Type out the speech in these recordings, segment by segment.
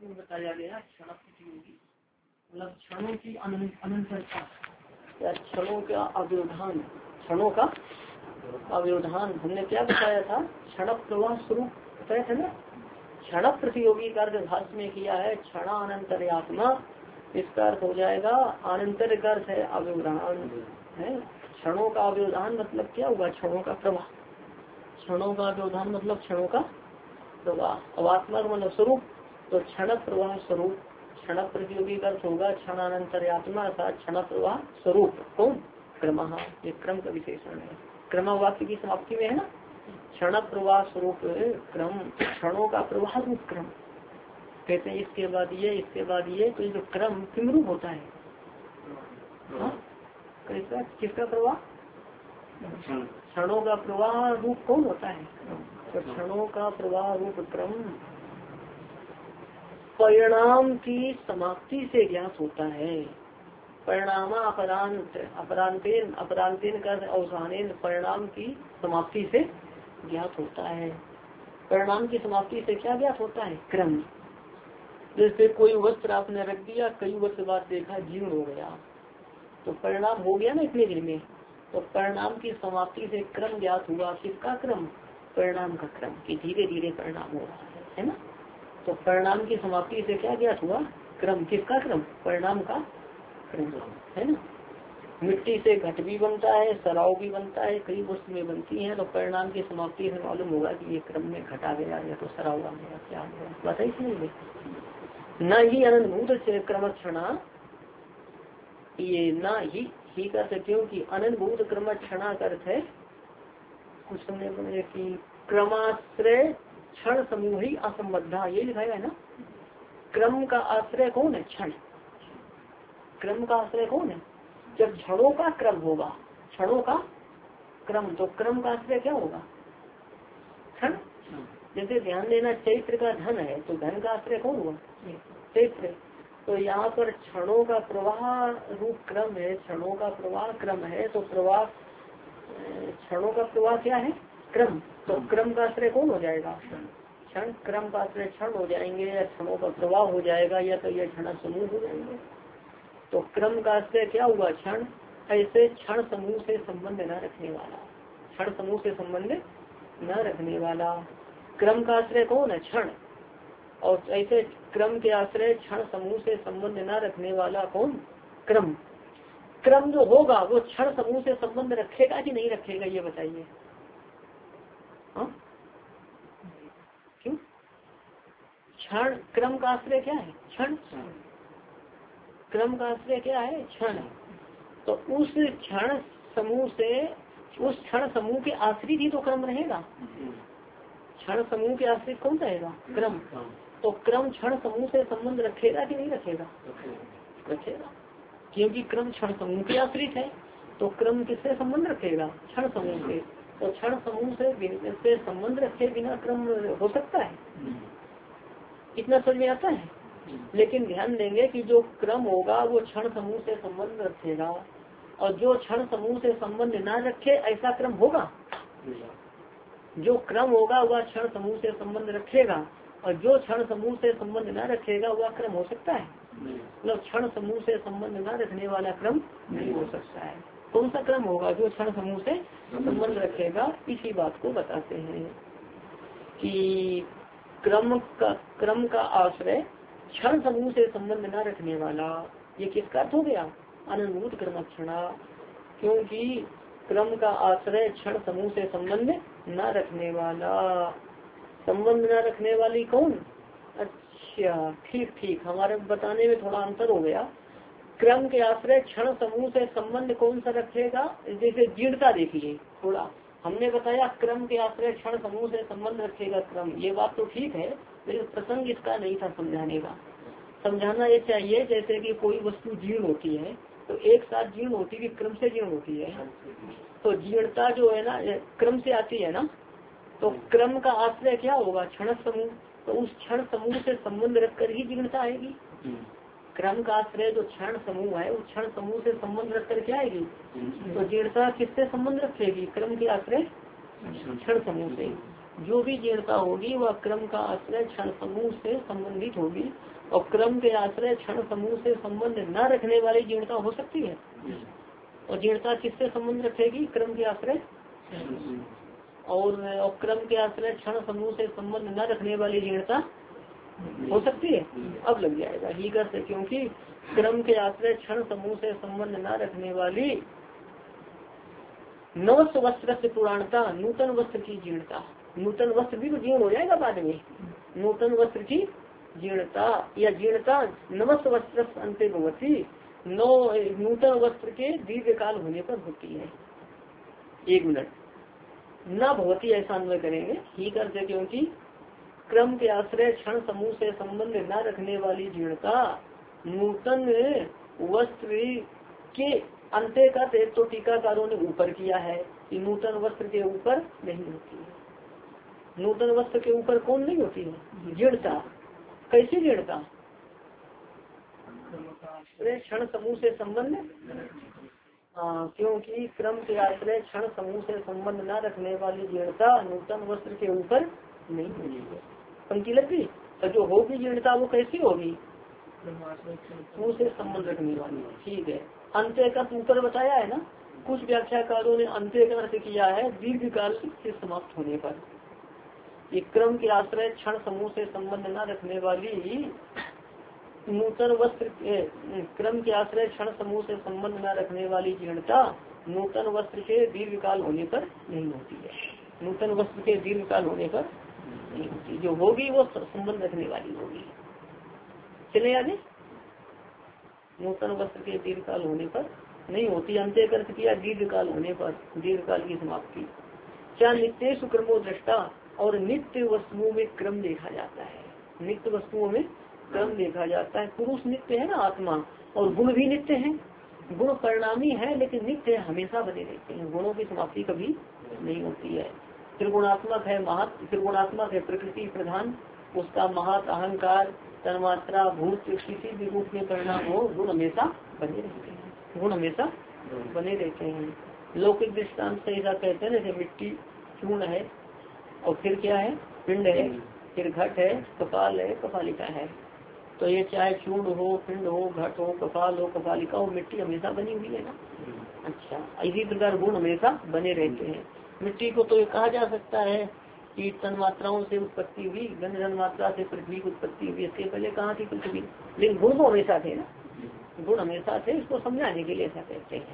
में बताया गया क्षण प्रतियोगी मतलब क्षणों की अनंतरता या क्षणों का अव्यवधान। क्षणों का अव्यवधान हमने क्या बताया था? क्षण प्रवाह स्वरूप बताया था ना। क्षण प्रतियोगी का अर्थ भाष्य में किया है क्षणानंतर्यात्मा। इसका अर्थ हो जाएगा अनंतर का अर्थ है अव्यवधान है। क्षणों का अव्यवधान मतलब क्या हुआ? क्षणों का प्रवाह। क्षणों का अव्यवधान मतलब क्षणों का प्रवाह। अवात्मा मतलब स्वरूप, तो क्षण प्रवाह स्वरूप। क्षण प्रतियोगी का अर्थ होगा क्षणानंतर्यात्मा अर्थात क्षण प्रवाह स्वरूप। कौन? क्रम। ये क्रम का विशेषण है। क्रम वाक्य की समाप्ति में है ना। क्षण प्रवाह स्वरूप क्रम, क्षणों का प्रवाह रूप क्रम कहते हैं। इसके बाद ये, इसके बाद ये, तो ये जो क्रम किम रूप होता है? कैसा? किसका प्रवाह? क्षणों का प्रवाह रूप कौन होता है? तो क्षणों का प्रवाह रूप क्रम परिणाम की समाप्ति से ज्ञात होता है। परिणाम अपरांत, अपरांतेन, अपरांतेन का अवसानेन, परिणाम की समाप्ति से ज्ञात होता है। परिणाम की समाप्ति से क्या ज्ञात होता है? क्रम। जैसे कोई वस्त्र आपने रख दिया, कई वर्ष बाद देखा जीर्ण हो गया, तो परिणाम हो गया ना इतने दिन में। तो परिणाम की समाप्ति से क्रम ज्ञात हुआ। किसका क्रम? परिणाम का क्रम, कि धीरे धीरे परिणाम हो रहा है ना। तो परिणाम की समाप्ति से क्या ज्ञात हुआ? क्रम। किसका क्रम? परिणाम का क्रम है ना। मिट्टी से घट भी बनता है, सराव भी बनता है, कई वस्तु में बनती है। तो परिणाम की समाप्ति से मालूम होगा कि ये क्रम में घटा गया या तो सराव आ गया, क्या गया बताइए नहीं। न ही अनंतभूत क्रमक्षणा, ये न ही का अर्थ क्योंकि अनंतभूत क्रमक्षणा का अर्थ है कुछ समय बने की क्रमाश्रय क्षण समूह ही असंबद्धा, ये लिखाया है ना। क्रम का आश्रय कौन है? क्षण। क्रम का आश्रय कौन है? जब क्षणों का क्रम होगा, क्षणों का क्रम, तो क्रम का आश्रय क्या होगा? क्षण। जैसे ध्यान देना, चैत्र का धन है तो धन का आश्रय कौन हुआ? चैत्र। तो यहाँ पर क्षणों का प्रवाह रूप क्रम है, क्षणों का प्रवाह क्रम है। तो प्रवाह, क्षणों का प्रवाह क्या है? क्रम। तो क्रम का आश्रय कौन हो जाएगा? क्षण। क्रम का आश्रय क्षण हो जाएंगे, या क्षणों का प्रवाह हो जाएगा, या तो यह क्षण समूह हो जाएंगे। तो क्रम का आश्रय क्या हुआ? क्षण। ऐसे क्षण समूह से संबंध न रखने वाला, क्षण समूह से संबंध न रखने वाला। क्रम का आश्रय कौन है? क्षण। और ऐसे क्रम के आश्रय क्षण समूह से संबंध न रखने वाला कौन? क्रम। क्रम जो होगा वो क्षण समूह से संबंध रखेगा कि नहीं रखेगा, ये बताइए। क्यों? क्षण। क्रम का आश्रय क्या है? क्षण। क्रम का आश्रय क्या है? क्षण। तो उस क्षण समूह से, उस क्षण समूह के आश्रित ही तो क्रम रहेगा। क्षण समूह के आश्रित कौन रहेगा? क्रम। तो क्रम क्षण समूह से संबंध रखेगा कि नहीं रखेगा? रखेगा, क्योंकि क्रम क्षण समूह के आश्रित है। तो क्रम किससे संबंध रखेगा? क्षण समूह से। तो क्षण समूह से संबंध रखे बिना क्रम हो सकता है? कितना समझ में आता है? लेकिन ध्यान देंगे कि जो क्रम होगा वो क्षण समूह से संबंध रखेगा, और जो क्षण समूह से संबंध ना रखे ऐसा क्रम होगा? जो क्रम होगा वह क्षण समूह से संबंध रखेगा, और जो क्षण समूह से संबंध न रखेगा वह क्रम हो सकता है? मतलब क्षण समूह से संबंध न रखने वाला क्रम नहीं हो सकता है। कौन सा क्रम होगा? जो क्षण समूह से संबंध रखेगा। इसी बात को बताते हैं कि क्रम का आश्रय क्षण समूह से संबंध न रखने वाला। ये किसका अर्थ हो गया? अनंतभूत क्रमक्षणा। क्योंकि क्रम का आश्रय क्षण समूह से संबंध न रखने वाला। संबंध न रखने वाली कौन? अच्छा, ठीक ठीक, हमारे बताने में थोड़ा अंतर हो गया। क्रम के आश्रय क्षण समूह से संबंध कौन सा रखेगा? जैसे जीर्णता देखिए थोड़ा, हमने बताया क्रम के आश्रय क्षण समूह से संबंध रखेगा क्रम, ये बात तो ठीक है, लेकिन प्रसंग इसका नहीं था समझाने का। समझाना ये चाहिए जैसे कि कोई वस्तु जीर्ण होती है तो एक साथ जीर्ण होती है, क्रम से जीर्ण होती है। तो जीर्णता जो है ना क्रम से आती है ना। तो क्रम का आश्रय क्या होगा? क्षण समूह। तो उस क्षण समूह से संबंध रखकर ही जीर्णता आएगी। क्रम का आश्रय जो क्षण समूह है उस क्षण समूह से संबंध रखकर क्या आएगी? तो जीर्णता किससे संबंध रखेगी? क्रम के आश्रय क्षण समूह से। जो भी जीर्णता होगी वह क्रम का आश्रय क्षण समूह से संबंधित होगी, और क्रम के आश्रय क्षण समूह से संबंध न रखने वाली जीर्णता हो सकती है। और जीर्णता किससे संबंध रखेगी? क्रम के आश्रय। और क्रम के आश्रय क्षण समूह से संबंध न रखने वाली जीर्णता हो सकती है। अब लग जाएगा ही कर से, क्योंकि क्रम के आश्रय क्षण समूह से संबंध न रखने वाली नवस्व वस्त्र से पुराणता, नूतन वस्त्र की जीर्णता। नूतन वस्त्र भी तो जीर्ण हो जाएगा बाद में। नूतन वस्त्र की जीर्णता या जीर्णता नवस्व वस्त्र अंत्य भवती, नूतन वस्त्र के दीर्घ काल होने पर होती है। 1 मिनट, न भवती ऐसा अन्वय करेंगे ही करते, क्योंकि क्रम के आश्रय क्षण समूह से संबंध न रखने वाली जीर्णता नूतन वस्त्र के अंत्य का तो टीकाकारों ने ऊपर किया है कि नूतन वस्त्र के ऊपर नहीं होती है। नूतन वस्त्र के ऊपर कौन नहीं होती है? जीर्णता। कैसी जीर्णता? क्षण समूह से संबंध। क्योंकि क्रम के आश्रय क्षण समूह से संबंध न रखने वाली जीर्णता नूतन वस्त्र के ऊपर नहीं होती है। पंक्ति लग गई। तो जो होगी जीर्णता वो कैसी होगी? समूह से संबंध रखने वाली। ठीक है। अंत्य का ऊपर बताया है ना, कुछ व्याख्याकारों ने अंत्य का अर्थ किया है दीर्घ काल से समाप्त होने पर। ये क्रम के आश्रय क्षण समूह से संबंध न रखने वाली नूतन वस्त्र, क्रम के आश्रय क्षण समूह से संबंध न रखने वाली जीर्णता नूतन वस्त्र के दीर्घ काल होने पर नहीं होती है। नूतन वस्त्र के दीर्घ काल होने पर नहीं होती, जो होगी वो संबंध रखने वाली होगी। चले आगे। नूतन वस्त्र के दीर्घ काल होने पर नहीं होती। अंत्य अर्थ किया दीर्घ काल होने पर, दीर्घ काल की समाप्ति। क्या नित्य क्रमो दृष्टा, और नित्य वस्तुओं में क्रम देखा जाता है। नित्य वस्तुओं में क्रम देखा जाता है। पुरुष नित्य है ना आत्मा, और गुण भी नित्य है। गुण परिणामी है लेकिन नित्य हमेशा बने रहते हैं। गुणों की समाप्ति कभी नहीं होती है। त्रिगुणात्मक है त्रिगुणात्मक है प्रकृति प्रधान, उसका महत अहंकार तन्मात्रा भूत किसी भी रूप में परिणाम हो, गुण हमेशा बने रहते हैं। गुण हमेशा बने रहते हैं। लौकिक दृष्टांत से ऐसा कहते हैं जैसे मिट्टी चूर्ण है, और फिर क्या है? पिंड है, फिर घट है, कपाल है, कपालिका है। तो ये चाहे चूर्ण हो, पिंड हो, घट हो, कपाल हो, कपालिका हो, मिट्टी हमेशा बनी हुई है ना। अच्छा, इसी प्रकार गुण हमेशा बने रहते हैं। मिट्टी को तो ये कहा जा सकता है कि तन्मात्राओं से उत्पत्ति हुई, गंध तन्मात्रा से पृथ्वी की उत्पत्ति हुई। इसके पहले कहाँ थी पृथ्वी? लेकिन गुण तो हमेशा थे ना, गुण हमेशा थे। इसको समझाने के लिए ऐसा कहते हैं।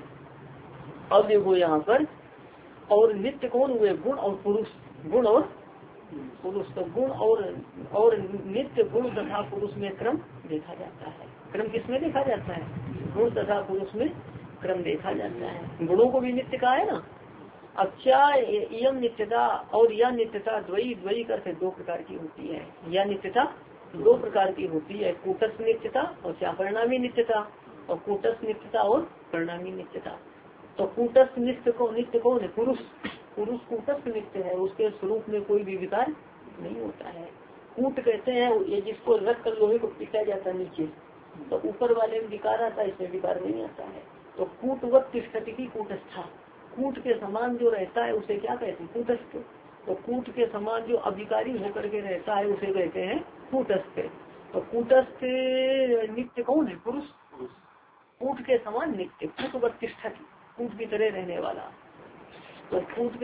अब देखो यहाँ पर, और नित्य कौन हुए? गुण और पुरुष। गुण और पुरुष। तो गुण और नित्य गुण तथा पुरुष में क्रम देखा जाता है। क्रम किसमें देखा जाता है? गुण तथा पुरुष में क्रम देखा जाता है। गुणों को भी नित्य कहा है ना। अच्छा, यम नित्यता और यह नित्यता द्वयी करके 2 प्रकार की होती है। यह नित्यता 2 प्रकार की होती है, कूटस्थ नित्यता और क्या परिणामी नित्यता। और कूटस्थ नित्यता और परिणामी नित्यता। तो कूटस्थ नित्य कौन है? पुरुष। पुरुष कूटस्थ नित्य है, उसके स्वरूप में कोई भी विकार नहीं होता है। कूट कहते हैं ये जिसको रख कर लोहे को पीटा जाता है नीचे, तो ऊपर वाले में विकार आता है, इसमें विकार नहीं आता है। तो कूटवत तिष्ठति की कूटस्था, कूट के समान जो रहता है उसे क्या कहते हैं? कूटस्थ। तो कूट के समान जो अभिकारी होकर के रहता है उसे कहते हैं कूटस्थ। तो कूटस्थ नित्य कौन है? पुरुष। कूट के समान नित्य, कूटवत तिष्ठति, कूट की तरह रहने वाला। तो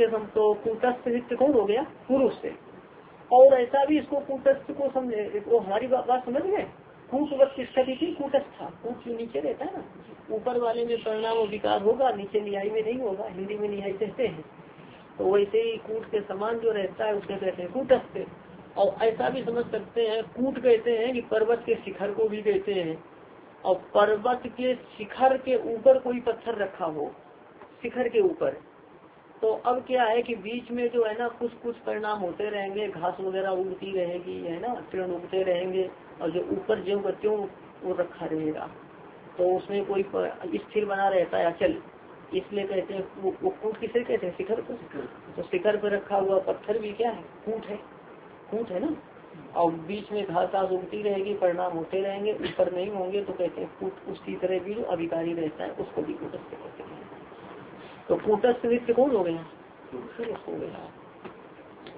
कूटस्थ नित्य कौन हो गया? पुरुष से। और ऐसा भी इसको कूटस्थ को समझे, वो हमारी बात समझ गए। कूटवत तिष्ठति की कूटस्था, कूट जो नीचे रहता है ना, ऊपर वाले में परिणाम और विकार होगा, नीचे न्याय में नहीं होगा। हिंदी में न्याय कहते हैं। तो वैसे ही कूट के समान जो रहता है उसे कहते हैं कूटस्थ। और ऐसा भी समझ सकते हैं, कूट कहते हैं कि पर्वत के शिखर को भी कहते हैं। और पर्वत के शिखर के ऊपर कोई पत्थर रखा हो, शिखर के ऊपर, तो अब क्या है कि बीच में जो है ना कुछ परिणाम होते रहेंगे, घास वगैरह उगती रहेगी, है ना, तृण उगते रहेंगे, और जो ऊपर जो बच्चों वो रखा रहेगा, तो उसमें कोई स्थिर बना रहता है अचल। इसलिए कहते हैं वो कूट किसे कहते हैं? शिखर को। तो शिखर पर रखा हुआ पत्थर भी क्या है? कूट है। कूट है ना। और बीच में घास उगती रहेगी, परिणाम होते रहेंगे, ऊपर नहीं होंगे, तो कहते हैं कूट। उसकी तरह भी जो अभिकारी रहता है उसको भी कूटस्थ कहते हैं। तो कूटस्थ नित्य कौन हो गया? पुरुष हो गया।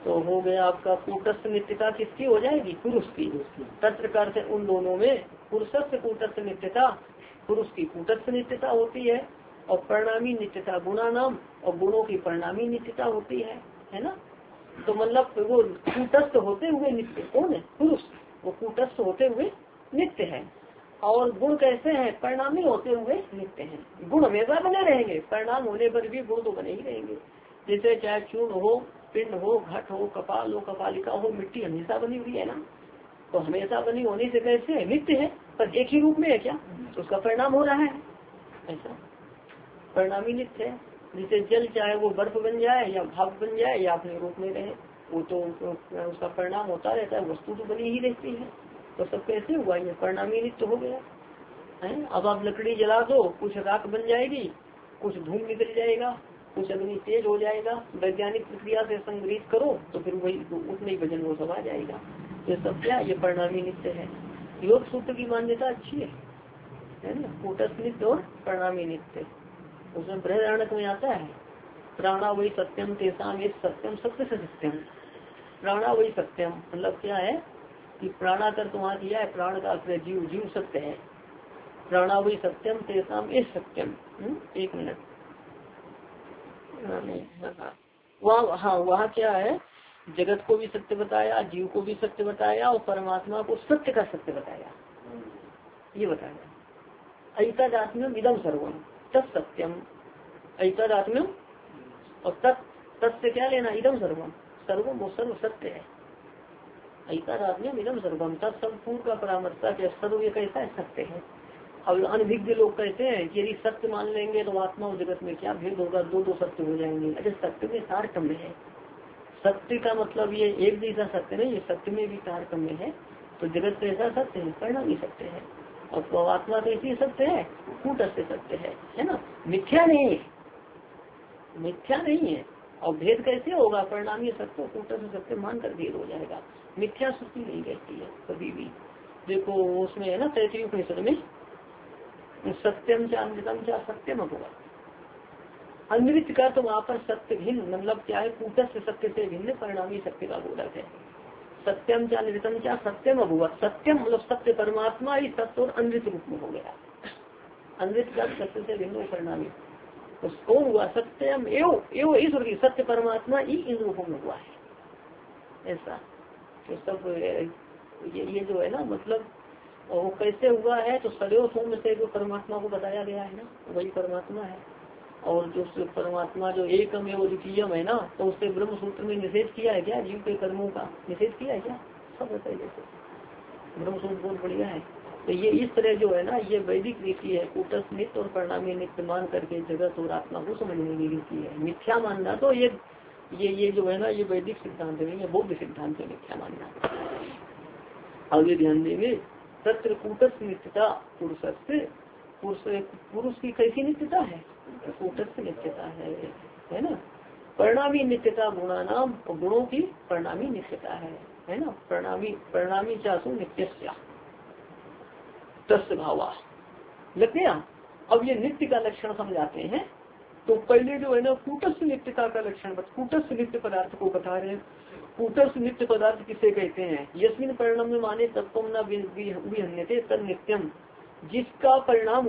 तो हो गया आपका कूटस्थ नित्यता किसकी हो जाएगी? पुरुष की। तत्र का अर्थ उन दोनों में पुरुषस्थ कूटस्थ नित्यता, पुरुष की कूटस्थ नित्यता होती है, और परिणामी नित्यता गुणा नाम, और गुणों की परिणामी नित्यता होती है ना। तो मतलब वो कूटस्थ होते हुए नित्य कौन है? पुरुष। वो कूटस्थ होते हुए नित्य है, और गुण कैसे हैं? परिणामी होते हुए नित्य हैं। गुण हमेशा बने रहेंगे, परिणाम होने पर भी गुण तो बने ही रहेंगे। जैसे चाहे चूर्ण हो, पिंड हो, घट हो, कपाल हो, कपालिका हो, मिट्टी हमेशा बनी हुई है ना। तो हमेशा बनी होने से कैसे है? नित्य है, पर एक ही रूप में है क्या? तो उसका परिणाम हो रहा है, ऐसा परिणामी नित्य है। जैसे जल चाहे वो बर्फ बन जाए या भाप बन जाए या अपने रूप में रहे, वो तो उसका परिणाम होता रहता है, वस्तु तो बनी ही रहती है। तो सब कैसे हुआ? ये परिणामी नित्य हो गया है। अब आप लकड़ी जला दो, कुछ राख बन जाएगी, कुछ धूम निकल जाएगा, कुछ अग्नि तेज हो जाएगा, वैज्ञानिक प्रक्रिया से संग्रहित करो तो फिर वही उतने ही वजन वो सब आ जाएगा। ये सब क्या? ये परिणामी नित्य है। योग सूत्र की मान्यता अच्छी है ना, कूटस्थ नित्य और परिणामी नित्य। उसमें बृहदारण्यक में आता है प्राणा वही सत्यम तेसाम एक सत्यम सत्य से सत्यम। प्राणा वही सत्यम मतलब क्या है कि प्राणा कर तुम्हारा दिया है, प्राण का अर्थ जीव, जीव सत्य है। प्राणा वही सत्यम तेसाम एक सत्यम। एक मिनट, वहाँ हाँ वहाँ क्या है? जगत को भी सत्य बताया, जीव को भी सत्य बताया, और परमात्मा को सत्य का सत्य बताया। ये बताया ऐतदात्म्यम इदम सर्वम तत्सत्यम। ऐतदात्म्यम और तत् से क्या लेना? इदम सर्वम, सर्वम वो सर्व सत्य है। ऐतदात्म्यम इदम सर्वम तत् सब पूर्व का परामर्शक है, सर्व ये कैसा है? सत्य है। अब अनभिज्ञ लोग कहते हैं कि यदि सत्य मान लेंगे तो आत्मा और जगत में क्या भेद होगा? दो दो सत्य हो जाएंगे। अरे सत्य में तारतम्य है। सत्य का मतलब ये एक जैसा सत्य नहीं, ये सत्य में भी तारतम्य है। तो जगत कैसा सत्य है? परिणामी सत्य है। और तो आत्मा कैसी सत्य है? कूटस्थ सत्य है ना, मिथ्या नहीं है, मिथ्या नहीं है। और भेद कैसे होगा? परिणामी सत्य कूटस्थ सत्य मानकर भेद हो जाएगा। मिथ्या सत्य नहीं कहती है कभी भी। देखो उसमें है ना तैतरीय उपनिषद में सत्यम च अमृतम च सत्यम होगा। अमृत का तो वहाँ पर सत्य भिन्न मतलब क्या है? कूटस्थ सत्य से भिन्न परिणामी सत्य का बोधक है। सत्यम च अमृतम च सत्यम हुआ। सत्यम मतलब सत्य परमात्मा ही सत्य और अमृत रूप में हो गया। अमृत का सत्य से भिन्न परिणामी तो कौन हुआ? सत्यम एवं ईश्वर की सत्य परमात्मा ही इन रूपों में हुआ है। ऐसा तो सब ये जो है ना मतलब और वो कैसे हुआ है? तो सदैव सोम से जो परमात्मा को बताया गया है ना, वही परमात्मा है। और जो परमात्मा जो एकम एवं द्वितीयम है ना, तो उससे ब्रह्म सूत्र में निषेध किया है क्या? जीव के कर्मों का निषेध किया है क्या? सब होता है जैसे ब्रह्म सूत्र बहुत बढ़िया है। तो ये इस तरह जो है ना, ये वैदिक रीति है। कूटस्थ नित्य और परिणामी नित्य मान करके जगत और आत्मा को समझने की रीति है। मिथ्या मानना तो ये जो है ना, ये वैदिक सिद्धांत नहीं है, बौद्ध सिद्धांत है मिथ्या मानना। आगे ध्यान देंगे। तत्र कूटस्थ नित्यता पुरुष की कैसी नित्यता है? कूटस्थ नित्यता है ना। परिणामी नित्यता गुणा नाम, और गुणों की परिणामी नित्यता है ना। परिणामी चासु नित्य तस्य भावा लग गया। अब ये नित्य का लक्षण समझाते हैं। तो पहले जो है ना कूटस्थ नित्यता का लक्षण कूटस्थ नित्य पदार्थ को बता रहे हैं। कूटस्थ नित्य पदार्थ किसे कहते हैं? यस्मिन परिणाम में माने तत्व न विहन्यते तद नित्यम, जिसका परिणाम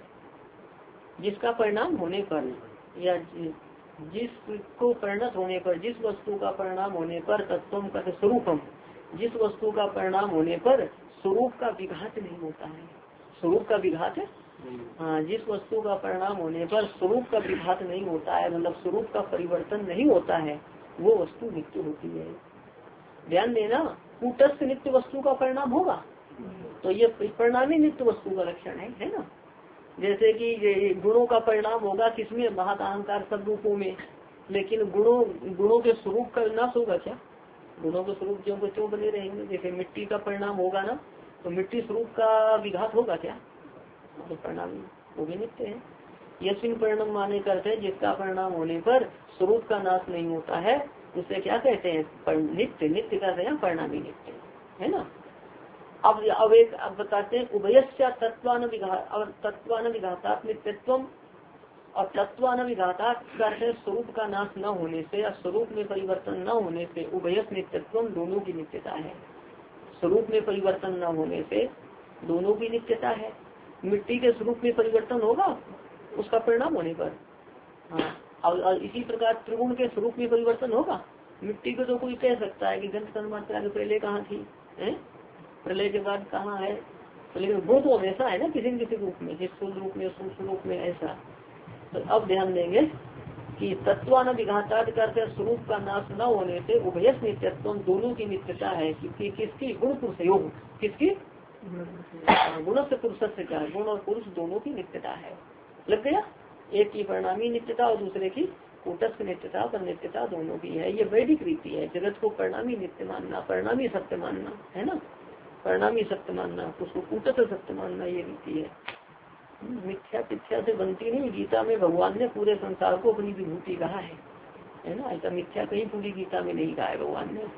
होने पर या जिसको परिणत होने पर, जिस वस्तु का परिणाम होने पर तत्वम का स्वरूपम, जिस वस्तु का परिणाम होने पर स्वरूप का विघात नहीं होता है। स्वरूप का विघात हाँ, जिस वस्तु का परिणाम होने पर स्वरूप का विघात नहीं होता है, मतलब स्वरूप का परिवर्तन नहीं होता है, वो वस्तु नित्य होती है। ध्यान देना, कूटस्थ नित्य वस्तु का परिणाम होगा तो ये परिणामी नित्य वस्तु का लक्षण है ना। जैसे कि गुणों का परिणाम होगा किसमें? महत अहंकार सब रूपों में। लेकिन गुणों के स्वरूप का नाश होगा क्या? गुणों के स्वरूप जो त्यों बने रहेंगे। जैसे मिट्टी का परिणाम होगा ना, तो मिट्टी स्वरूप का विघात होगा क्या? तो परिणाम वो भी नित्य है। यस्मिन परिणाम माने करते हैं जिसका परिणाम होने पर स्वरूप का नाश नहीं होता है, उसे क्या कहते हैं? नित्य। नित्य का परिणामी नित्य है ना। अब बताते हैं उभयस्या तत्वान विघातात नित्यत्वम और तत्वानुविघाता करते स्वरूप का नाश न होने से या स्वरूप में परिवर्तन न होने से उभयस नित्यत्व दोनों की नित्यता है। स्वरूप में परिवर्तन न होने से दोनों की नित्यता है। मिट्टी के स्वरूप में परिवर्तन होगा उसका परिणाम होने पर, हाँ। और इसी प्रकार त्रिगुण के स्वरूप में परिवर्तन होगा। मिट्टी को तो कोई कह सकता है कि गंध तन्मात्रा के पहले कहाँ थी, प्रलय के बाद कहाँ है, लेकिन वो तो हमेशा है ना किसी न किसी रूप में, जिस रूप में सूक्ष्म रूप में ऐसा। तो अब ध्यान देंगे कि तत्वानुविघाता करते स्वरूप का नाश न होने से उभयस नित्यत्व दोनों की नित्यता है। किसकी? गुण पुरुष योग, किसकी? गुण से पुरुष से क्या, गुण और पुरुष दोनों की नित्यता है। लग गया? एक की परिणामी नित्यता और दूसरे की कूटस्थ नित्यता पर नित्यता दोनों की है। ये वैदिक रीति है, जगत को परिणामी नित्य मानना, परिणामी सत्य मानना है ना, परिणामी सत्य मानना, उसको कूटस्थ सत्य मानना, ये रीति है। मिथ्या पिथ्या से बनती नहीं। गीता में भगवान ने पूरे संसार को अपनी विभूति कहा है ना, ऐसा मिथ्या कहीं पूरी गीता में नहीं कहा है भगवान ने।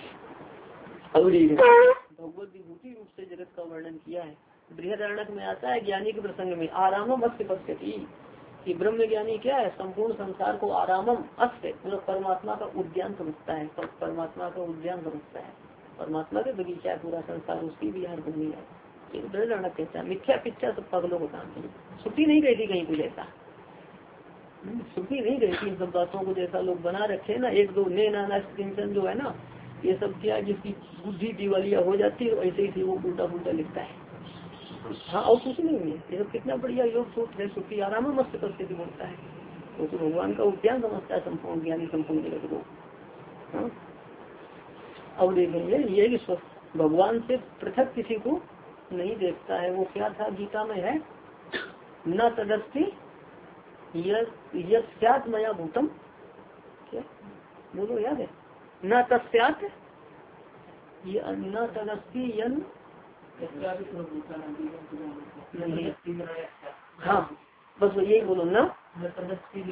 भगवत विभूति रूप से जगत का वर्णन किया है। बृहदारण्यक में आता है ज्ञानी के प्रसंग में आरामम अस्य पश्यति, कि ब्रह्म ज्ञानी क्या है, संपूर्ण संसार को आरामम अस्य मतलब परमात्मा का उद्यान समझता है, परमात्मा का उद्यान समझता है, परमात्मा के बगीचा पूरा संसार उसकी विहार भूमि है। बृहदारण्यक कहता है मिथ्या पिथ्या सब पागलों को काम नहीं, श्रुति नहीं कहती कहीं कुछ ऐसा, श्रुति नहीं कहती इन सब बातों को जैसा लोग बना रखे ना, एक दो ने नाना चिंतन जो है ना, ये सब क्या जिसकी बुद्धि दिवालिया हो जाती है ऐसे ही वो उल्टा पुल्टा लिखता है। हाँ और कुछ नहीं है, ये सब कितना बढ़िया योग सूत्र है। श्रुति आराम मस्त परिस्थिति बोलता है, वो तो भगवान का उद्यान समझता है संपूर्ण ज्ञानी संपूर्ण जगत को। अब देखेंगे ये भगवान से पृथक किसी को नहीं देखता है। वो क्या था गीता में है, न तदस्ति यत् मया भूतम, क्या बोलो याद है, न तस्यात् न तदस्ति यन नहीं, हाँ बस यही बोलो न तदस्ति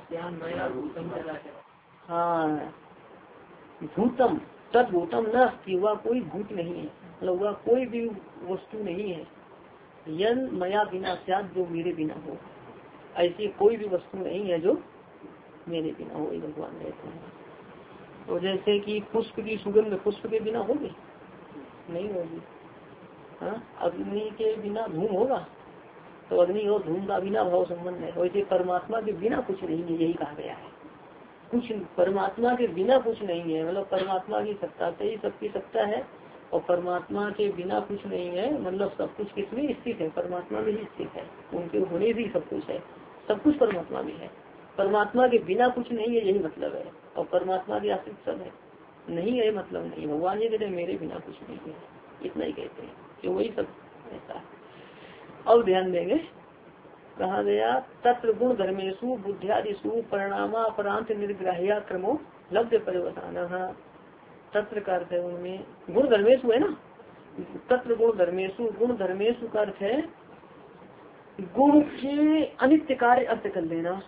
हाँ भूतम तद्भूतम न कि वह कोई भूत नहीं है, मतलब वह कोई भी वस्तु नहीं है, यन मया बिना स्यात् जो मेरे बिना हो, ऐसी कोई भी वस्तु नहीं है जो मेरे बिना हो, भगवान कहते हैं। तो जैसे कि पुष्प की सुगंध पुष्प के बिना होगी नहीं होगी, हाँ अग्नि के बिना धूम होगा, तो अग्नि और धूम का बिना भाव संबंध है। वैसे परमात्मा के बिना कुछ नहीं है, यही कहा गया है। कुछ परमात्मा के बिना कुछ नहीं है, मतलब परमात्मा की सत्ता से ही सबकी सत्ता है, और परमात्मा के बिना कुछ नहीं है, मतलब सब कुछ किसमें स्थित है, परमात्मा में ही स्थित है, उनके होने भी सब कुछ है, सब कुछ परमात्मा में है। परमात्मा के बिना कुछ नहीं है यही मतलब है, और परमात्मा के आश्रित सब है, नहीं है मतलब नहीं। भगवान ये कहते हैं मेरे बिना कुछ नहीं है, इतना ही कहते हैं कि वही सब ऐसा। अब ध्यान देंगे कहा गया तत्र गुण धर्मेशु बुद्धियादिशु परिणामापरांत निर्ग्राह्य क्रमो लब्ध परिवर्तन। तत्र का अर्थ है उनमें गुण धर्मेशु है ना, तत्र गुण धर्मेशु का अर्थ है गुण के अनित्य कार्य अर्थ कर लेना,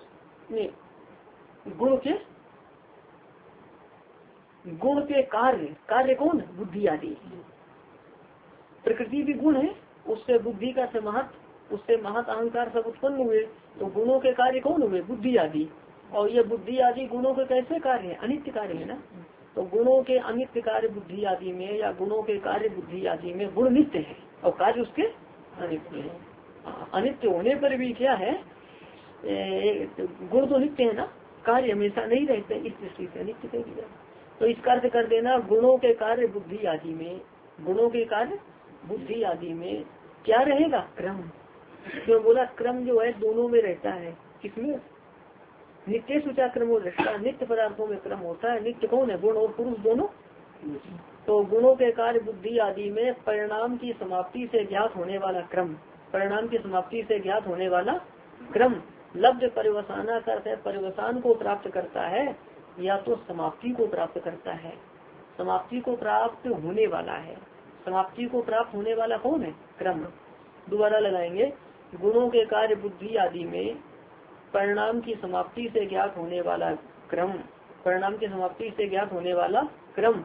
गुण के कार्य कौन, बुद्धि आदि। प्रकृति भी गुण है, उससे बुद्धि का समाहत, उससे महत अहंकार सब उत्पन्न हुए, तो गुणों के कार्य कौन हुए, बुद्धि आदि। और ये बुद्धि आदि गुणों के कैसे कार्य है, अनित्य कार्य है ना, तो गुणों के अनित्य कार्य बुद्धि आदि में या गुणों के कार्य बुद्धि आदि में गुण नित्य है और कार्य उसके अनित्य है। अनित्य होने पर भी क्या है, गुण तो नित्य है ना, कार्य हमेशा नहीं रहते, इस दृष्टि से नित्य कह दिया। तो इसका अर्थ कर देना गुणों के कार्य बुद्धि आदि में, गुणों के कार्य बुद्धि आदि में क्या रहेगा, क्रम। क्यों बोला क्रम जो है दोनों में रहता है, किसमें, नित्य सुचा क्रम रहता है, नित्य पदार्थों में क्रम होता है। नित्य कौन है, गुण और पुरुष दोनों। तो गुणों के कार्य बुद्धि आदि में परिणाम की समाप्ति से ज्ञात होने वाला क्रम, परिणाम की समाप्ति से ज्ञात होने वाला क्रम लब्ध परिवसाना करते परिवसान को प्राप्त करता है या तो समाप्ति को प्राप्त करता है। समाप्ति को प्राप्त होने वाला है, समाप्ति को प्राप्त होने वाला कौन है, क्रम। दोबारा लगाएंगे, गुणों के कार्य बुद्धि आदि में परिणाम की समाप्ति से ज्ञात होने वाला क्रम, परिणाम की समाप्ति से ज्ञात होने वाला क्रम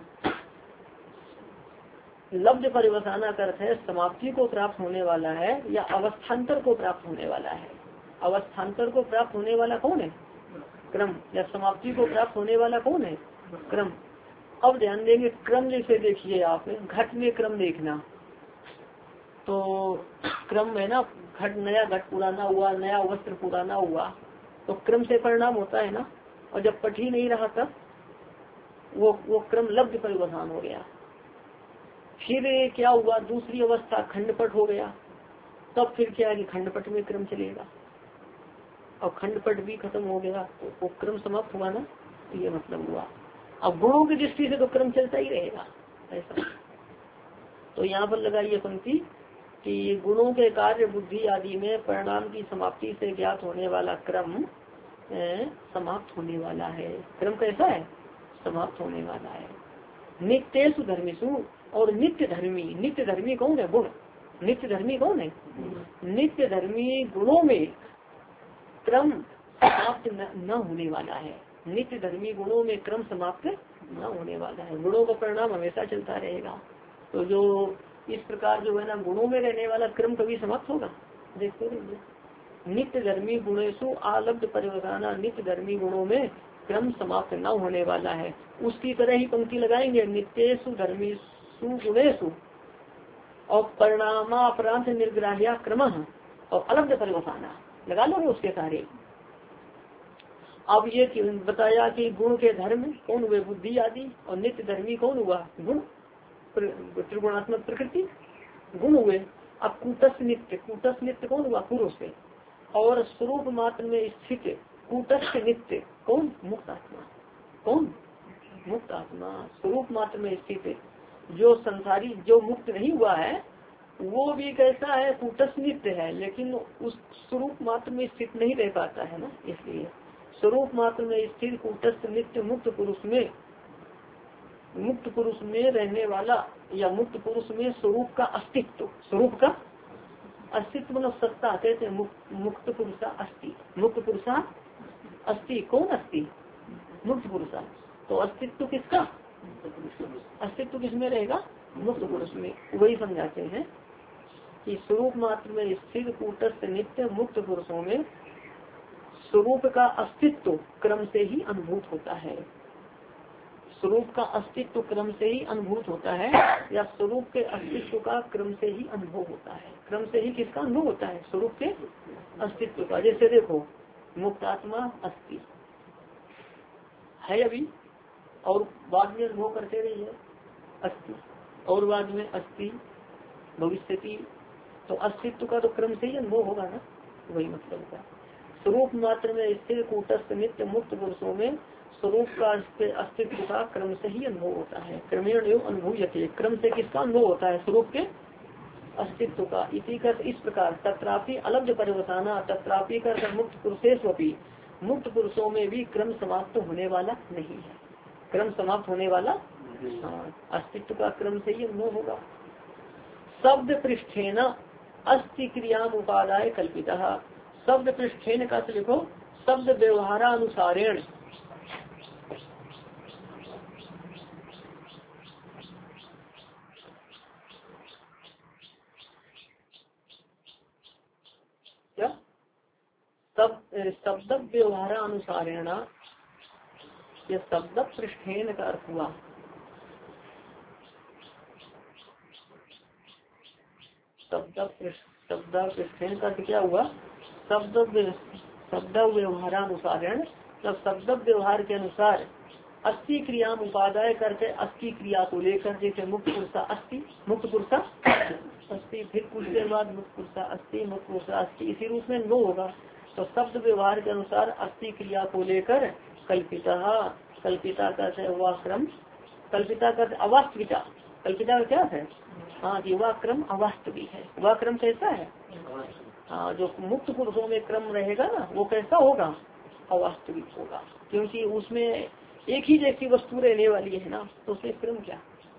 लब्ध परिवसाना करते है समाप्ति को प्राप्त होने वाला है या अवस्थान्तर को प्राप्त होने वाला है। अवस्थान्तर को प्राप्त होने वाला कौन है? क्रम। या समाप्ति को प्राप्त होने वाला कौन है? क्रम। अब ध्यान देंगे क्रम, जैसे देखिए आप घट में क्रम देखना, तो क्रम है ना, घट नया घट पुराना हुआ, नया वस्त्र पुराना हुआ, तो क्रम से परिणाम होता है ना। और जब पट ही नहीं रहा तब वो क्रम लब्ध परिवर्तन हो गया। फिर क्या हुआ, दूसरी अवस्था खंडपट हो गया, तब फिर क्या है कि खंडपट में क्रम चलेगा, और खंडपट भी खत्म हो गया तो वो क्रम समाप्त हुआ ना, ये मतलब हुआ। अब गुणों की दृष्टि से तो क्रम चलता ही रहेगा ऐसा। तो यहाँ पर लगाइए पंक्ति कि गुणों के कार्य बुद्धि आदि में परिणाम की समाप्ति से ज्ञात होने वाला क्रम समाप्त होने वाला है। क्रम कैसा है? समाप्त होने वाला है। नित्येषु धर्मीषु, और नित्य धर्मी कौन है? गुण। नित्य धर्मी कौन है? नित्य धर्मी गुणों में क्रम समाप्त न होने वाला है। नित्य धर्मी गुणों में क्रम समाप्त न होने वाला है। गुणों का परिणाम हमेशा चलता रहेगा। तो जो इस प्रकार जो है ना गुणों में रहने वाला क्रम कभी समाप्त होगा? देखते रहिए। नित्य धर्मी गुणेशु आलब्ध परिवर्तना, नित्य धर्मी गुणों में क्रम समाप्त न होने वाला है। उसकी तरह ही पंक्ति लगाएंगे, नित्येषु धर्मीषु गुणेशु और परिणामापरांत निर्ग्राह्या क्रम और अलब्ध परिवर्तना लगा लोगे उसके सारे। अब ये बताया कि गुण के धर्म कौन हुए? बुद्धि आदि। और नित्य धर्मी कौन हुआ? गुण, त्रिगुणात्मक प्रकृति गुण हुए। अब कूटस्थ नित्य कौन हुआ? पुरुष से। और स्वरूप मात्र में स्थित कूटस्थ नित्य कौन? मुक्त आत्मा। कौन? मुक्त आत्मा। स्वरूप मात्र में स्थित जो संसारी जो मुक्त नहीं हुआ है वो भी कैसा है? कूटस्थ नित्य है, लेकिन उस स्वरूप मात्र में स्थित नहीं रह पाता है ना, इसलिए स्वरूप मात्र में स्थित कूटस्थ नित्य मुक्त पुरुष में रहने वाला, या मुक्त पुरुष में स्वरूप का अस्तित्व, स्वरूप का अस्तित्व मतलब सत्ता, कहते हैं मुक्त पुरुषा अस्ति। मुक्त पुरुषा अस्ति, कौन अस्ति? मुक्त पुरुषा। तो अस्तित्व किसका? अस्तित्व किसमें रहेगा? मुक्त पुरुष में। वही समझाते हैं कि स्वरूप मात्र में स्थित कूटस्थ नित्य मुक्त पुरुषों में स्वरूप का अस्तित्व क्रम से ही अनुभूत होता है। स्वरूप का अस्तित्व क्रम से ही अनुभूत होता है, या स्वरूप के अस्तित्व का क्रम से ही अनुभव होता है। क्रम से ही किसका अनुभव होता है? स्वरूप के अस्तित्व का। जैसे देखो मुक्तात्मा अस्ति है अभी, और बाद में अनुभव करते रहिए अस्ति, और बाद में अस्ति भविष्यति, तो अस्तित्व का तो क्रम से ही अनुभव होगा ना, वही मतलब का। स्वरूप मात्र में स्थिर कूटस्थ नित्य मुक्त पुरुषों में स्वरूप का अस्तित्व का क्रम से ही अनुभव होता है। क्रमेण एवं अनुभूयते, क्रम से किसका अनुभव होता है? स्वरूप के अस्तित्व का। इसी कर इस प्रकार तत्रापि अलब्ध परिवर्तना, तत्रापि कर मुक्त पुरुषेष्वपि, मुक्त पुरुषों में भी क्रम समाप्त होने वाला नहीं है। क्रम समाप्त होने वाला, अस्तित्व का क्रम से ही अनुभव होगा। शब्द पृष्ठेन अस्ति क्रिया उपादाय कल्पिता। शब्द पृष्ठेन का लिखो शब्द व्यवहारानुसारेण, क्या शब्द व्यवहारानुसारेण, ये शब्द पृष्ठेन का अर्थ हुआ। शब्द पृष्ठेन का क्या हुआ? शब्द व्यवहारानुसारेण, मतलब शब्द व्यवहार के अनुसार अस्थि क्रिया उपादाय करके अस्थि क्रिया को लेकर, जैसे मुक्त पुरुषा अस्थि, मुक्त पुरुषा अस्थि, फिर कुछ देर बाद मुक्त पुरुषा अस्थि, मुक्त पुरुषा अस्थि, इसी रूप में नो होगा। तो शब्द व्यवहार के अनुसार अस्थि क्रिया को लेकर कल्पिता का हुआ क्रम, कल्पिता का अवास्तविकता, कल्पिता का क्या है? हाँ जी, वह क्रम अवास्तविक है। वह क्रम कैसा है? हाँ, जो मुक्त पुरुषों में क्रम रहेगा ना वो कैसा होगा? अवास्तविक होगा, क्योंकि उसमें एक ही जैसी वस्तु रहने वाली है ना, तो उसमें क्रम क्या?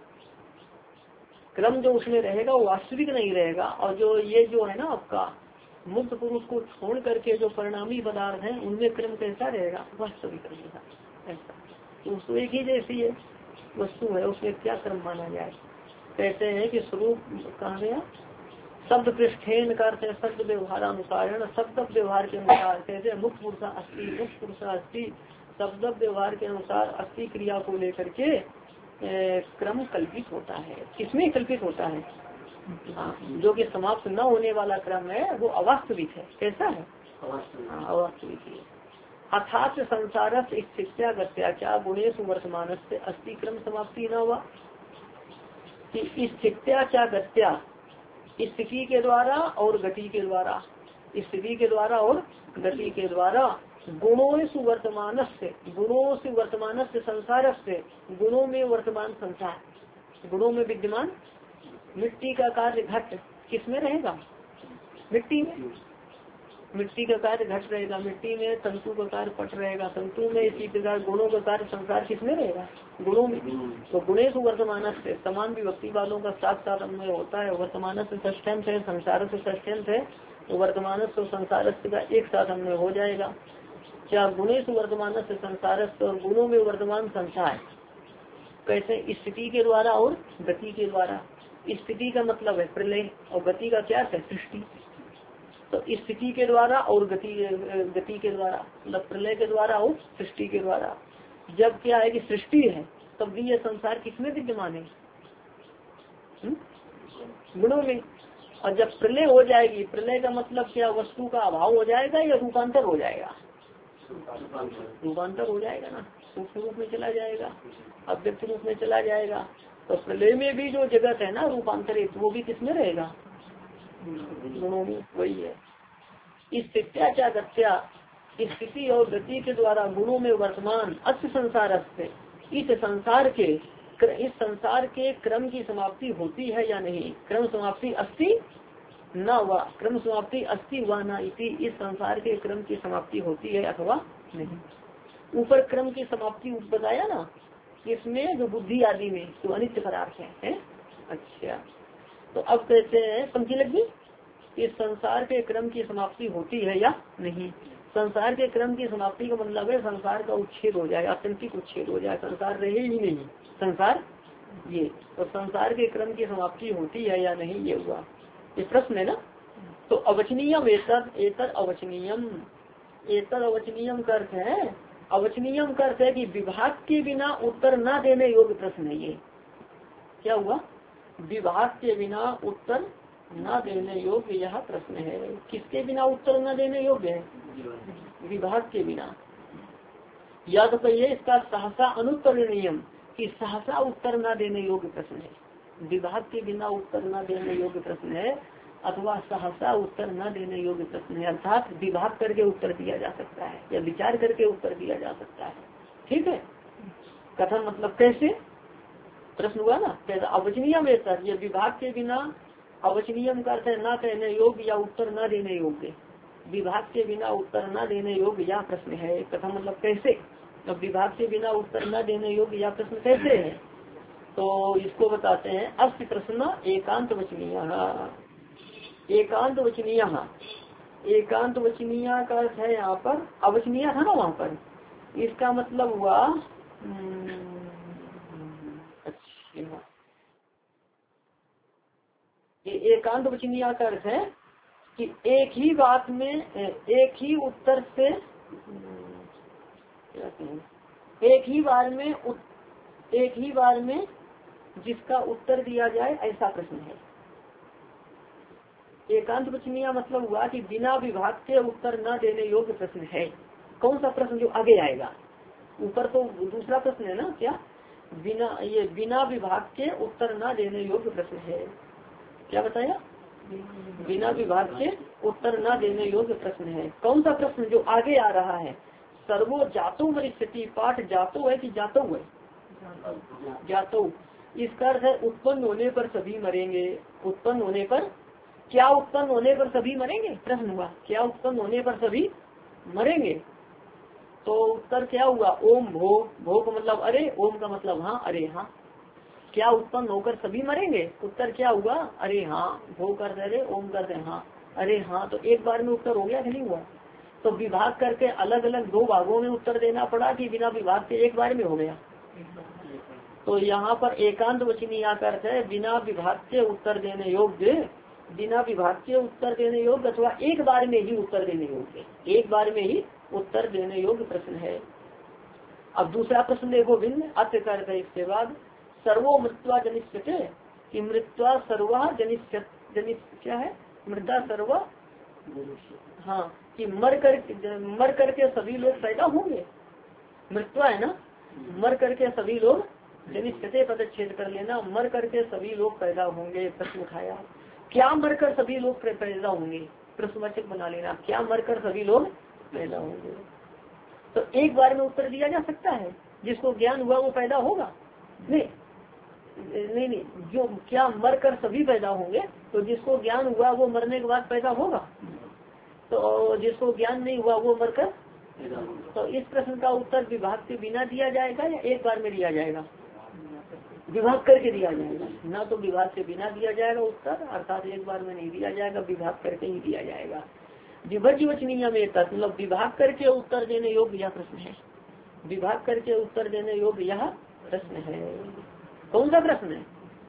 क्रम जो उसमें रहेगा वो वास्तविक नहीं रहेगा। और जो ये जो है ना आपका मुक्त पुरुष को छोड़ करके जो परिणामी पदार्थ हैं उनमें क्रम कैसा रहेगा? वास्तविक रहेगा। ऐसा तो एक ही जैसी है वस्तु है, उसमें क्या क्रम माना जाए? कहते हैं कि स्वरूप कहा गया शब्द पृष्ठेन का अर्थ है शब्द व्यवहारानुसार, शब्द व्यवहार के अनुसार, कैसे मुक्त पुरुषा अस्थि, मुक्त पुरुषा अस्थि, शब्द व्यवहार के अनुसार अस्थि क्रिया को लेकर के क्रम कल्पित होता है। किसमें कल्पित होता है? जो कि समाप्त न होने वाला क्रम है वो अवास्तविक है। कैसा है? अवास्तविक है। अर्थात संसार स्थित्या गत्या क्या गुणेश वर्तमान से अस्थि क्रम समाप्ति न हुआ कि स्थित्या क्या गत्या, स्थिति के द्वारा और गति के द्वारा, स्थिति के द्वारा और गति के द्वारा गुणों से वर्तमान से, गुणों से वर्तमान से संसार से, गुणों में वर्तमान संसार, गुणों में विद्यमान मिट्टी का कार्य घट किसमें रहेगा? मिट्टी में। मिट्टी का कार्य घट रहेगा, मिट्टी में तंतु का कार्य पट रहेगा, तंतु में इसी प्रकार गुणों का कार्य संसार किसमें रहेगा? गुणों में। तो गुणेश वर्तमान से समान विभक्ति वालों का साथ साथ अन्वय होता है। वर्तमान से षष्ठ्यंत है, संसार से षष्ठ्यंत है, तो वर्तमान से संसार का एक साथ अन्वय हो जाएगा। क्या गुणेश वर्तमान से संसार और गुणों में वर्तमान संसार कैसे? स्थिति के द्वारा और गति के द्वारा। स्थिति का मतलब है प्रलय और गति का क्या है? सृष्टि। तो स्थिति के द्वारा और गति के द्वारा, मतलब प्रलय के द्वारा और सृष्टि के द्वारा। जब क्या है कि सृष्टि है तब भी यह संसार किसमें विद्यमान है? गुणों में। और जब प्रलय हो जाएगी, प्रलय का मतलब क्या? वस्तु का अभाव हो जाएगा या रूपांतर हो जाएगा? रूपांतर हो जाएगा ना, सूक्ष्म रूप में चला जाएगा, अव्यक्त रूप में चला जाएगा। तो प्रलय में भी जो जगत है ना रूपांतरित, वो भी किसमें रहेगा? गुणों में। वही है स्थित्या क्या गत्या, स्थिति और गति के द्वारा गुणों में वर्तमान अस्य संसार से, इस संसार के क्रम की समाप्ति होती है या नहीं? क्रम समाप्ति अस्ति न वा, क्रम समाप्ति अस्ति वा न इति, इस संसार के क्रम की समाप्ति होती है अथवा नहीं। ऊपर क्रम की समाप्ति बताया ना, इसमें जो बुद्धि आदि में तो अनित्य पदार्थ है? अच्छा, तो अब कहते हैं पंक्ति लगी, इस संसार के क्रम की समाप्ति होती है या नहीं? संसार के क्रम की समाप्ति का मतलब है संसार का उच्छेद हो जाए, आत्यंतिक उच्छेद हो जाए, संसार रहे ही नहीं, संसार ये। तो संसार के क्रम की समाप्ति होती है या नहीं, ये हुआ, ये प्रश्न है ना। तो अवचनीयम एतर अवचनीयम, एतर अवचनीयम का अर्थ है, अवचनीयम का अर्थ है कि विभाग के बिना उत्तर न देने योग्य प्रश्न है ये। क्या हुआ? विभाग के बिना उत्तर न देने योग्य यह प्रश्न है। किसके बिना उत्तर न देने योग्य है? विभाग के बिना। या तो कहिए इसका सहसा अनुत्तरणीयम, कि सहसा उत्तर न देने योग्य प्रश्न है। विभाग के बिना उत्तर न देने योग्य प्रश्न है, अथवा सहसा उत्तर न देने योग्य प्रश्न है। अर्थात विभाग करके उत्तर दिया जा सकता है या विचार करके उत्तर दिया जा सकता है। ठीक है, कथन मतलब कैसे? प्रश्न हुआ ना, अवचनीयम ऐसा, ये विभाग के बिना, अवचनीयम का अर्थ है न कहने योग्य या उत्तर न देने योग्य। विभाग के बिना उत्तर न देने योग्य यह प्रश्न है। कथन मतलब कैसे? अब विभाग के बिना उत्तर न देने योग्य यह प्रश्न कैसे है? तो इसको बताते हैं अस्य प्रश्न एकांत वचनीय। एकांत वचनीय, एकांत वचनीय का अर्थ है यहाँ पर, अवचनीय था ना वहाँ पर, इसका मतलब हुआ अच्छा, ये एकांत वचनीय का अर्थ है कि एक ही बात में एक ही उत्तर से एक ही बार में जिसका उत्तर दिया जाए ऐसा प्रश्न है। एकांत वचनीय मतलब हुआ कि बिना विभाग के उत्तर न देने योग्य प्रश्न है। कौन सा प्रश्न? जो आगे आएगा। ऊपर तो दूसरा प्रश्न है ना, क्या बिना विभाग के उत्तर न देने योग्य प्रश्न है। क्या बताया? बिना विभाग के उत्तर न देने योग्य प्रश्न है। कौन सा प्रश्न? जो आगे आ रहा है। सर्वो जातो मरिष्यति, पाठ जातो है कि जातो है? जातो। इसका अर्थ है उत्पन्न होने पर सभी मरेंगे। उत्पन्न होने पर, क्या उत्पन्न होने पर सभी मरेंगे? प्रश्न हुआ, क्या उत्पन्न होने पर सभी मरेंगे? तो उत्तर क्या हुआ? ओम भो, भो का मतलब अरे, ओम का मतलब हाँ, अरे हाँ। क्या उत्पन्न होकर सभी मरेंगे? उत्तर क्या हुआ? अरे हाँ। भो कर अरे, ओम कर दे हाँ, अरे हाँ। तो एक बार में उत्तर हो गया कि नहीं हुआ? तो विभाग करके अलग अलग दो भागों में उत्तर देना पड़ा कि बिना विभाग के एक बार में हो गया? तो यहाँ पर एकांत वचनीय का अर्थ है बिना विभाग के उत्तर देने योग्य बिना विभाग के उत्तर देने योग्य अथवा एक बार में ही उत्तर देने योग्य, एक बार में ही उत्तर देने योग्य प्रश्न है। अब दूसरा प्रश्न देखो भिन्न अत्य करते है इसके बाद सर्वो मृत्वा जनिष्यते कि मृत्वा सर्वा जनिष्य क्या है मृदा सर्वा हाँ कि मर करके सभी लोग पैदा होंगे। मृत्वा है ना, मर करके सभी लोग जनिष्यते पदच्छेद कर लेना, मर करके सभी लोग पैदा होंगे। प्रश्न उठाया क्या मरकर सभी लोग पैदा होंगे, प्रश्नवाचक बना लेना क्या मरकर सभी लोग पैदा होंगे। तो एक बार में उत्तर दिया जा सकता है, जिसको ज्ञान हुआ वो पैदा होगा नहीं, जो क्या मरकर सभी पैदा होंगे, तो जिसको ज्ञान हुआ वो मरने के बाद पैदा होगा, तो जिसको ज्ञान नहीं हुआ वो मरकर। तो इस प्रश्न का उत्तर विभाग के बिना दिया जाएगा या एक बार में दिया जाएगा, विभाग करके दिया जाएगा ना, तो विभाग से बिना दिया जाएगा उत्तर, अर्थात एक बार में नहीं दिया जाएगा, विभाग करके ही दिया जाएगा। विभज्य वचनीय में मतलब विभाग करके उत्तर देने योग्य यह प्रश्न है, विभाग करके उत्तर देने योग्य यह प्रश्न है। कौन सा प्रश्न है?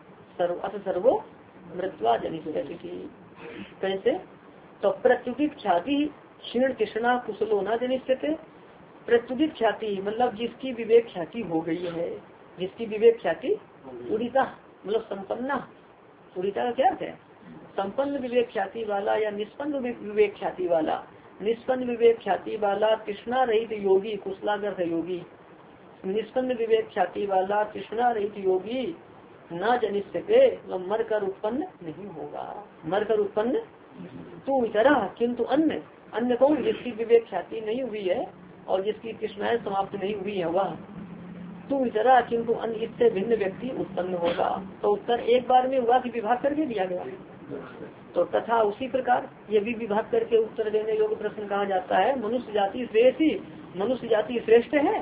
सर्वो मृत्वा जनिष्यति। कैसे? तो प्रत्युदित ख्याति क्षीण कृष्णा कुशलो न जनिष्यते। प्रत्युदित ख्याति मतलब जिसकी विवेक ख्याति हो गई है, जिसकी विवेक ख्याति उदिता मतलब संपन्ना, उदिता का क्या अर्थ है? संपन्न विवेक ख्याति वाला या निष्पन्न विवेक ख्याति वाला, निष्पन्न विवेक ख्याति वाला तृष्णा रहित योगी, कुशलागर्थ योगी, निष्पन्न विवेक ख्याति वाला तृष्णा रहित योगी न जनिष्यते मतलब मर कर उत्पन्न नहीं होगा, मर कर उत्पन्न तू इतरा किंतु अन्य, अन्य कौन? जिसकी विवेक ख्याति नहीं हुई है और जिसकी तृष्णाएं समाप्त नहीं हुई है वह, तू इतरा किंतु अन्य इससे भिन्न व्यक्ति उत्पन्न होगा। तो उत्तर एक बार में हुआ कि विभाग करके दिया गया, तो तथा उसी प्रकार ये भी विभाग करके उत्तर देने योग्य प्रश्न कहा जाता है। मनुष्य जाति श्रेष्ठी, मनुष्य जाति श्रेष्ठ है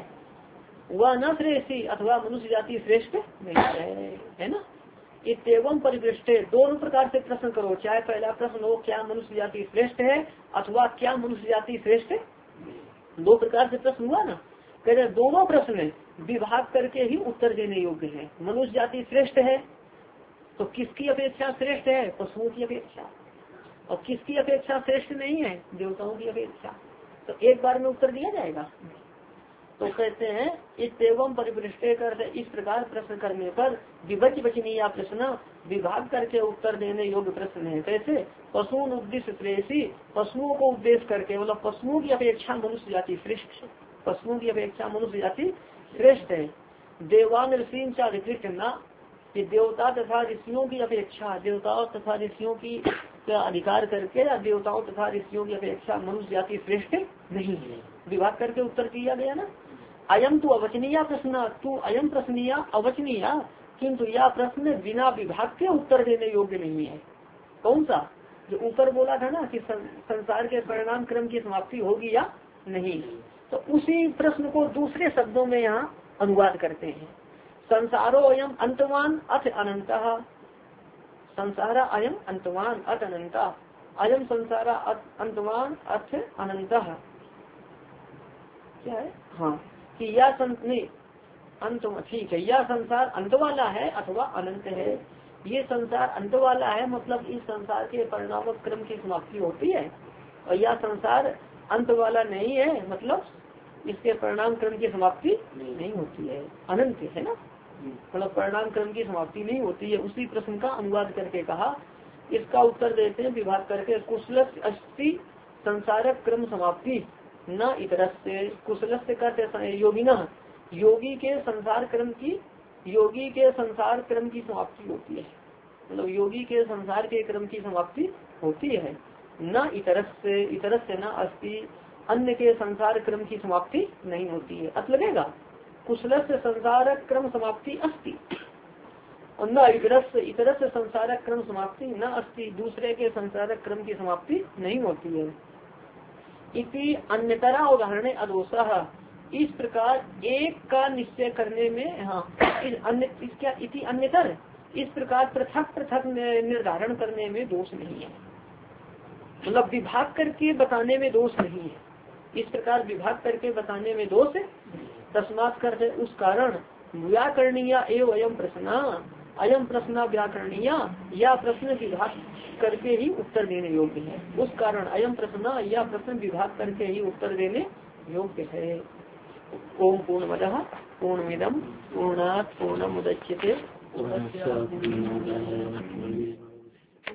वह न श्रेष्ठी अथवा मनुष्य जाति श्रेष्ठ नहीं है ना। इतम परिपृष्टे दोनों प्रकार से प्रश्न करो, चाहे पहला प्रश्न हो क्या मनुष्य जाति श्रेष्ठ है अथवा क्या मनुष्य जाति श्रेष्ठ है, दो प्रकार से प्रश्न हुआ ना। कहते दोनों प्रश्न विभाग करके ही उत्तर देने योग्य है। मनुष्य जाति श्रेष्ठ है तो किसकी अपेक्षा श्रेष्ठ है? पशुओं की अपेक्षा। और किसकी अपेक्षा श्रेष्ठ नहीं है? देवताओं की अपेक्षा। तो एक बार में उत्तर दिया जाएगा। तो कहते हैं इतम परिपृष्टे करते इस प्रकार प्रश्न करने पर विभज्य वचनीय प्रश्न विभाग करके उत्तर देने योग्य प्रश्न है। कैसे? पशुओं उद्देश्य श्रेष्ठी, पशुओं को उद्देश्य करके मतलब पशुओं की अपेक्षा मनुष्य जाति श्रेष्ठ है, पशुओं की अपेक्षा मनुष्य जाति श्रेष्ठ है। देवान ऋषि अधिकृत न, ये देवता तथा ऋषियों की अपेक्षा, देवताओं तथा ऋषियों की अधिकार करके या देवताओं तथा ऋषियों की अपेक्षा मनुष्य जाति श्रेष्ठ नहीं है। विभाग करके उत्तर किया गया ना। अयम तो अवचनीय प्रश्न, तू अयम प्रश्नीय अवचनीय, किंतु यह प्रश्न बिना विभाग के उत्तर देने योग्य नहीं है। कौन सा? जो ऊपर बोला था ना कि संसार के परिणाम क्रम की समाप्ति होगी या नहीं, तो उसी प्रश्न को दूसरे शब्दों में यहाँ अनुवाद करते हैं। संसारो अयम अंतवान अथ अनंत, संसारा अयम अंतवान अथ अनंत, अयम संसारा अंतवान अथ अनंत क्या है? हाँ कि यह अंत ठीक है, यह संसार अंत वाला है अथवा अनंत है। ये संसार अंत वाला है मतलब इस संसार के परिणाम क्रम की समाप्ति होती है, और यह संसार अंत वाला नहीं है मतलब इसके परिणाम क्रम की समाप्ति नहीं होती है, अनंत है ना, मतलब परिणाम क्रम की समाप्ति नहीं होती है। उसी प्रश्न का अनुवाद करके कहा। इसका उत्तर देते हैं विभाग करके, कुशल अस्ति संसारक क्रम समाप्ति न इतरस्य, कुशल से करते योगिना, योगी के संसार क्रम की, योगी के संसार क्रम की समाप्ति होती है, मतलब योगी के संसार के क्रम की समाप्ति होती है। न इतरस्य, इतरस्य न अस्ति, अन्य के संसार क्रम की समाप्ति नहीं होती है। अत लगेगा कुशल से संसार क्रम समाप्ति अस्ति और न इतरस्य, इतरस्य संसार क्रम समाप्ति न अस्ति, दूसरे के संसार क्रम की समाप्ति नहीं होती है। इति अन्यतरा उदाहरण अदोषः, इस प्रकार एक का निश्चय करने में, हाँ इसका इति अन्यतर, इस प्रकार पृथक पृथक निर्धारण करने में दोष नहीं है, मतलब विभाग करके बताने में दोष नहीं है। इस प्रकार विभाग करके बताने में दोष तस्मात् करते उस कारण व्याकरणीय एवं प्रश्न, अयम प्रश्न व्याकरणीय या प्रश्न विभाग करके ही उत्तर देने योग्य है। उस कारण अयम प्रश्न या प्रश्न विभाग करके ही उत्तर देने योग्य है। ओम पूर्णमदः पूर्णमिदं पूर्णात् पूर्णमुदच्यते।